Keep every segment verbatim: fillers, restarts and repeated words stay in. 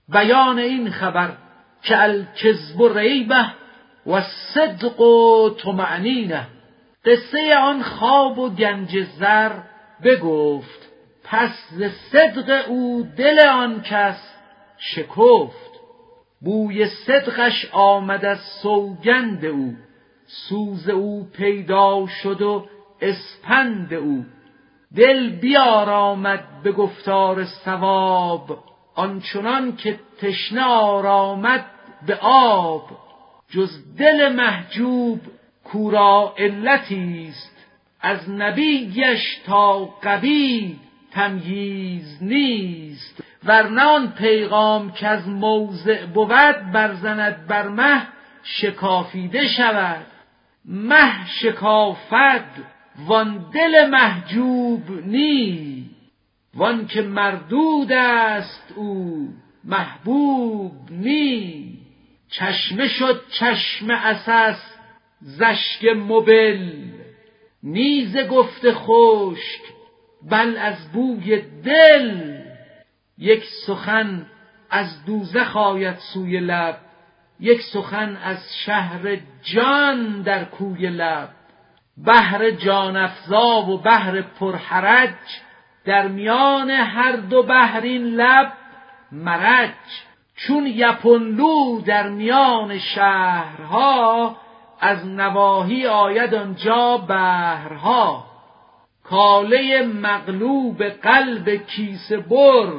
بیان این خبر که الکذب ریبه و صدق طمأنینه. قصه آن خواب و گنج زر بگفت، پس ز صدق او دل آن کس شکفت. بوی صدقش آمد از سوگند او، سوز او پیدا شد و اسپند او. دل بیارامد به گفتار صواب، آنچنان که تشنه آرامد به آب. جز دل محجوب کورا علتیست، از نبیش تا غبی تمییز نیست. ورنه آن پیغام که از موضع بود، برزند بر مه شکافیده شود. مه شکافد وان دل محجوب نی، وان که مردود است او محبوب نی. چشمه شد چشم عسس زشک مبل، نیز گفت خشک بل از بوی دل. یک سخن از دوزخ آید سوی لب، یک سخن از شهر جان در کوی لب. بحر جان افزا و بحر پرحرج، در میان هر دو بحر این لب مرج. چون یپنلو در میان شهرها، از نواحی آید آنجا بحرها. کاله مغلوب قلب کیسه بر،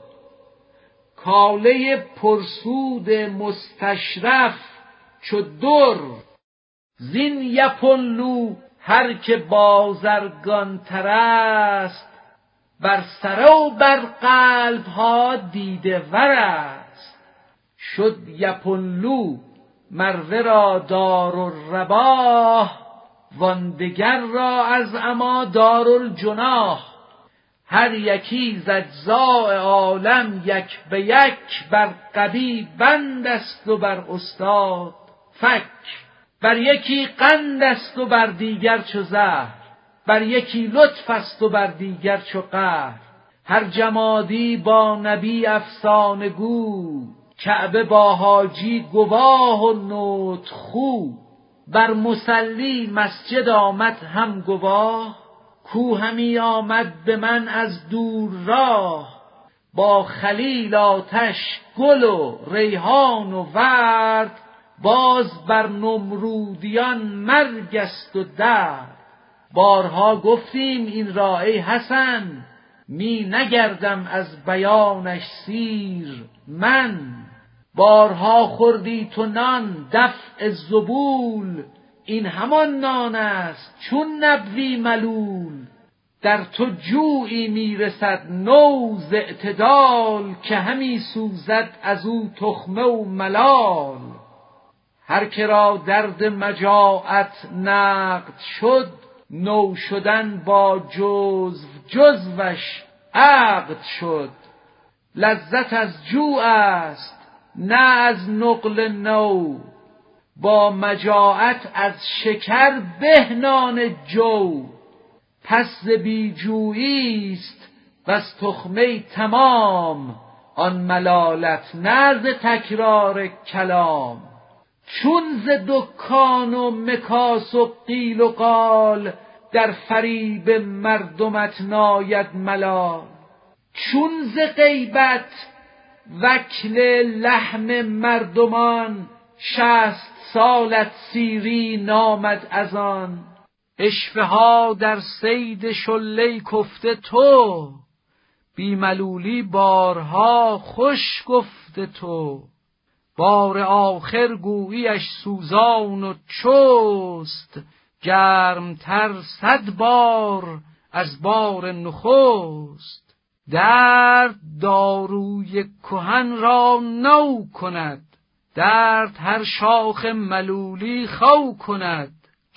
کاله پرسود مستشرف چو در. زین یپنلو هر که بازرگان تر است، بر سره و بر قلبها دیده ور است. شد یپنلو مر ورا دارالرباح، وان دگر را از عمی دارالجناح. هر یکی ز اجزاء عالم یک به یک، بر غبی بند است و بر استاد فک. بر یکی قند است و بر دیگر چو زهر، بر یکی لطف است و بر دیگر چو قهر. هر جمادی با نبی افسانه گو، کعبه با حاجی گواه و نطق خو. بر مصلی مسجد آمد هم گواه، کو همی آمد به من از دور راه. با خلیل آتش گل و ریحان و ورد، باز بر نمرودیان مرگ است و درد. بارها گفتیم این را ای حسن، می نگردم از بیانش سیر من. بارها خوردی تو نان دفع زبول، این همان نان است چون نبوی ملول. در تو جوعی میرسد نو ز اعتدال، که همی سوزد از او تخمه و ملال. هر که را درد مجاعت نقد شد، نو شدن با جزو جزوش عقد شد. لذت از جوع است نه از نقل نو، با مجاعت از شکر به نان جو. پس ز بیجویی است بس تخمه تمام، آن ملالت نه ز تکرار کلام. چون ز دکان و مکاس و قیل و قال، در فریب مردمت ناید ملال. چون ز غیبت وکل لحم مردمان، شصت سالت سیری نامد از آن. عشوه ها در صید شله کفته تو، بی ملولی بارها خوش گفته تو. بار آخر گوییش سوزان و چست، گرمتر صد بار از بار نخست. درد داروی کهن را نو کند، درد هر شاخ ملولی خو کند.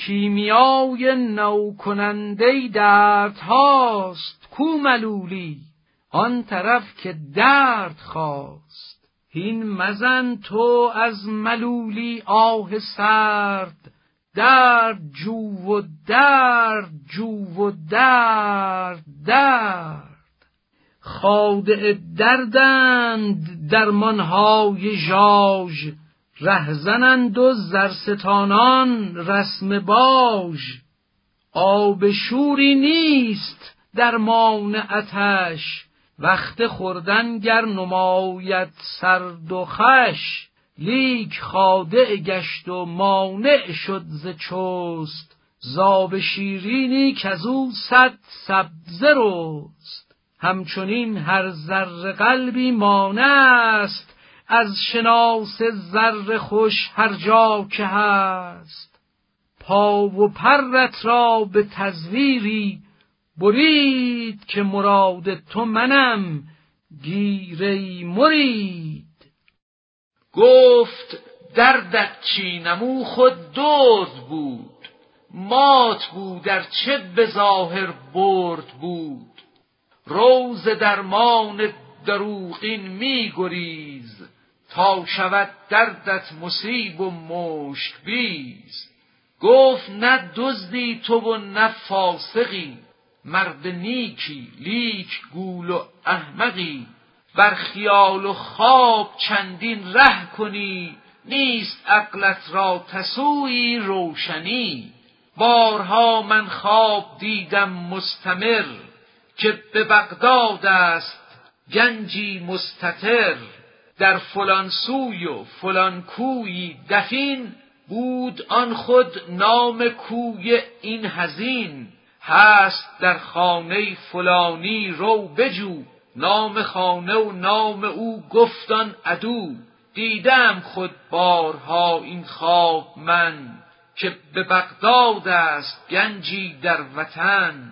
کیمیای نو کننده درد هاست، کو ملولی آن طرف که درد خواست. هین مزن تو از ملولی آه سرد، درد جو و درد جو و درد درد. خادع دردند درمانهای ژاژ، رهزنند و زرستانان رسم باژ. آب شوری نیست درمان آتش، وقت خوردن گر نماید سرد و خوش. لیک خادع گشت و مانع شد ز چست، زآب شیرینی کزو صد سبزه رست. همچنین هر ذره قلبی مانع است، از شناس ذره خوش هر جا که هست. پا و پرت را به تزویری برید، که مراد تو منم گیر ای مرید. گفت دردت چی نمو خود درد بود، مات بود ار چه به ظاهر برد بود. روز درمان دروغین می گریز، تا شود دردت مصیب و مشک بیز. گفت نه دزدی تو و نه فاسقی، مرد نیکی لیک گول و احمقی. بر خیال و خواب چندین ره کنی، نیست عقلت را تسویی روشنی. بارها من خواب دیدم مستمر، که به بغداد است گنجی مستتر. در فلان سوی و فلان کویی دفین، بود آن خود نام کوی این حزین. هست در خانه فلانی رو بجو، نام خانه و نام او گفتان عدو. دیدم خود بارها این خواب من، که به بغداد است گنجی در وطن.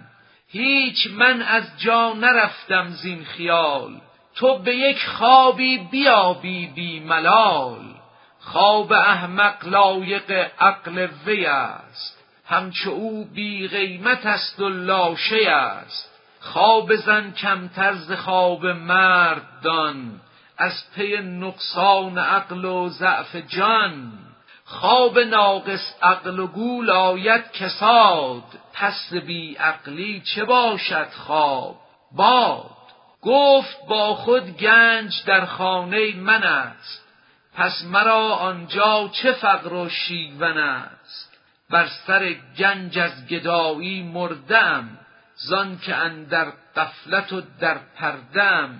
هیچ من از جا نرفتم زین خیال، تو به یک خوابی بیابی بی ملال. خواب احمق لایق عقل وی است، همچو او بی قیمت است و لاشه است. خواب زن کمتر ز خواب مرد دان، از پی نقصان عقل و ضعف جان. خواب ناقص عقل و گول آید کساد، پس بی عقلی چه باشد خواب باد. گفت با خود گنج در خانه من است، پس مرا آنجا چه فقر و شیون است. بر سر گنج از گدایی مردم، زان که اندر غفلت و در پردم.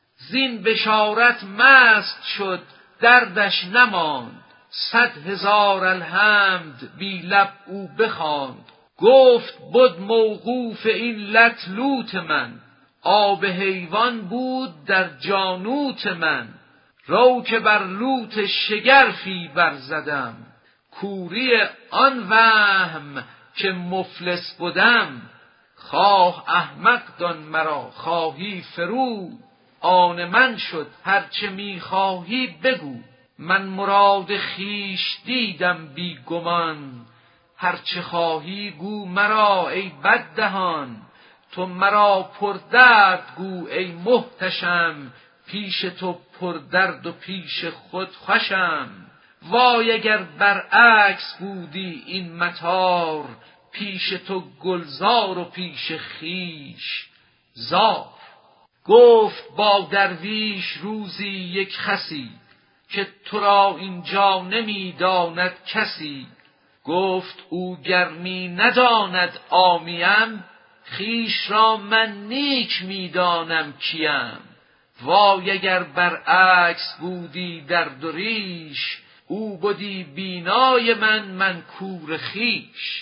زین بشارت مست شد دردش نماند، صد هزار الحمد بی لب او بخواند. گفت بد موقوف این لت لوت من، آب حیوان بود در جانوت من. رو که بر لوت شگرفی برزدم، کوری آن وهم که مفلس بودم. خواه احمق دان مرا خواهی فرو، آن من شد هرچه می خواهی بگو. من مراد خویش دیدم بی گمان، هرچه خواهی گو مرا ای بددهان. تو مرا پردرد گو ای محتشم، پیش تو پردرد و پیش خود خوشم. وای اگر برعکس بودی این مطار، پیش تو گلزار و پیش خویش زار. گفت با درویش روزی یک خسی، که تو را اینجا نمی داند کسی. گفت او گر می نداند عامیم، خویش را من نیک می دانم کیم. وای اگر برعکس بودی درد و ریش، او بودی بینای من من کور خویش.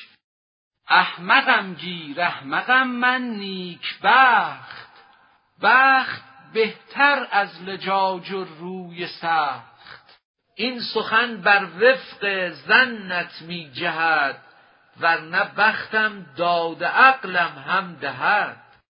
احمقم گیر احمقم من نیک بخت، بخت بهتر از لجاج و روی سخت. این سخن بر وفق ظنت می جهد، ورنه بختم داد عقلم هم دهد.